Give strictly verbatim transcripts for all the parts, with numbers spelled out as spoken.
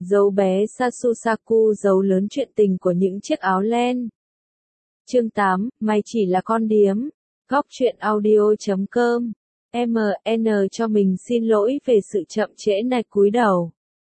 Dấu bé Sasusaku giấu lớn chuyện tình của những chiếc áo len. Chương tám, mày chỉ là con điếm. Góc truyện audio chấm com. em en cho mình xin lỗi về sự chậm trễ này, cúi đầu.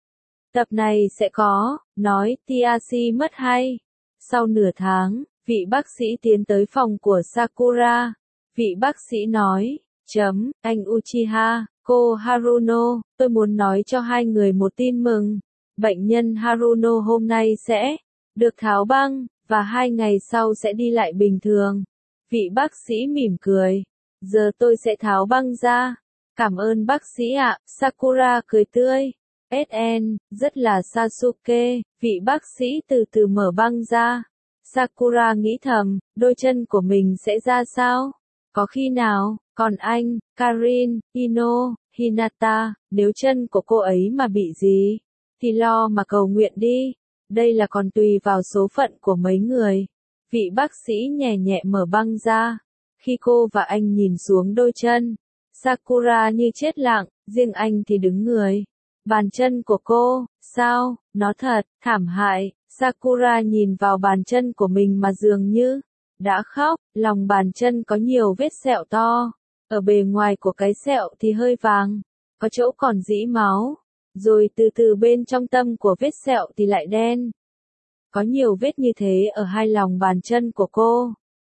Tập này sẽ có, nói, Tashi mất hay. Sau nửa tháng, vị bác sĩ tiến tới phòng của Sakura. Vị bác sĩ nói, chấm, anh Uchiha, cô Haruno, tôi muốn nói cho hai người một tin mừng. Bệnh nhân Haruno hôm nay sẽ được tháo băng, và hai ngày sau sẽ đi lại bình thường. Vị bác sĩ mỉm cười. Giờ tôi sẽ tháo băng ra. Cảm ơn bác sĩ ạ, Sakura cười tươi. ét en, rất là Sasuke, vị bác sĩ từ từ mở băng ra. Sakura nghĩ thầm, đôi chân của mình sẽ ra sao? Có khi nào, còn anh, Karin, Ino, Hinata, nếu chân của cô ấy mà bị gì, thì lo mà cầu nguyện đi. Đây là còn tùy vào số phận của mấy người. Vị bác sĩ nhẹ nhẹ mở băng ra. Khi cô và anh nhìn xuống đôi chân, Sakura như chết lặng, riêng anh thì đứng người. Bàn chân của cô, sao, nó thật, thảm hại. Sakura nhìn vào bàn chân của mình mà dường như đã khóc, lòng bàn chân có nhiều vết sẹo to. Ở bề ngoài của cái sẹo thì hơi vàng, có chỗ còn rỉ máu. Rồi từ từ bên trong tâm của vết sẹo thì lại đen. Có nhiều vết như thế ở hai lòng bàn chân của cô.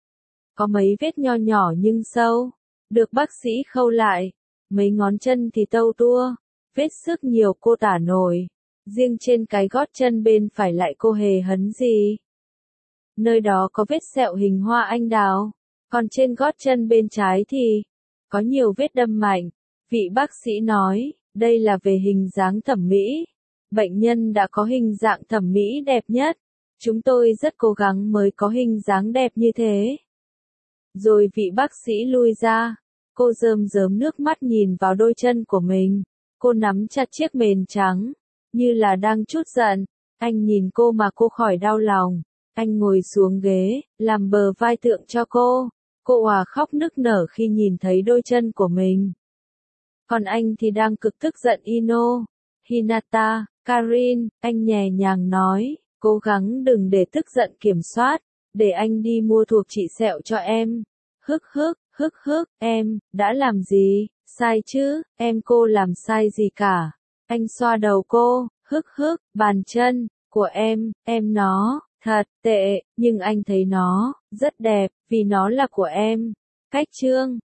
Có mấy vết nho nhỏ nhưng sâu, được bác sĩ khâu lại. Mấy ngón chân thì tâu tua, vết xước nhiều cô tả nổi. Riêng trên cái gót chân bên phải lại cô hề hấn gì. Nơi đó có vết sẹo hình hoa anh đào, còn trên gót chân bên trái thì có nhiều vết đâm mạnh. Vị bác sĩ nói, đây là về hình dáng thẩm mỹ. Bệnh nhân đã có hình dạng thẩm mỹ đẹp nhất. Chúng tôi rất cố gắng mới có hình dáng đẹp như thế. Rồi vị bác sĩ lui ra. Cô rơm rớm nước mắt nhìn vào đôi chân của mình. Cô nắm chặt chiếc mền trắng, như là đang trút giận. Anh nhìn cô mà cô khỏi đau lòng. Anh ngồi xuống ghế, làm bờ vai tượng cho cô. Cô òa khóc nức nở khi nhìn thấy đôi chân của mình. Còn anh thì đang cực tức giận Ino, Hinata, Karin. Anh nhẹ nhàng nói, cố gắng đừng để tức giận kiểm soát, để anh đi mua thuốc trị sẹo cho em. Hức hức, hức hức, em, đã làm gì, sai chứ, em cô làm sai gì cả. Anh xoa đầu cô, hức hức, bàn chân của em, em nó, thật tệ, nhưng anh thấy nó rất đẹp, vì nó là của em. Cách chương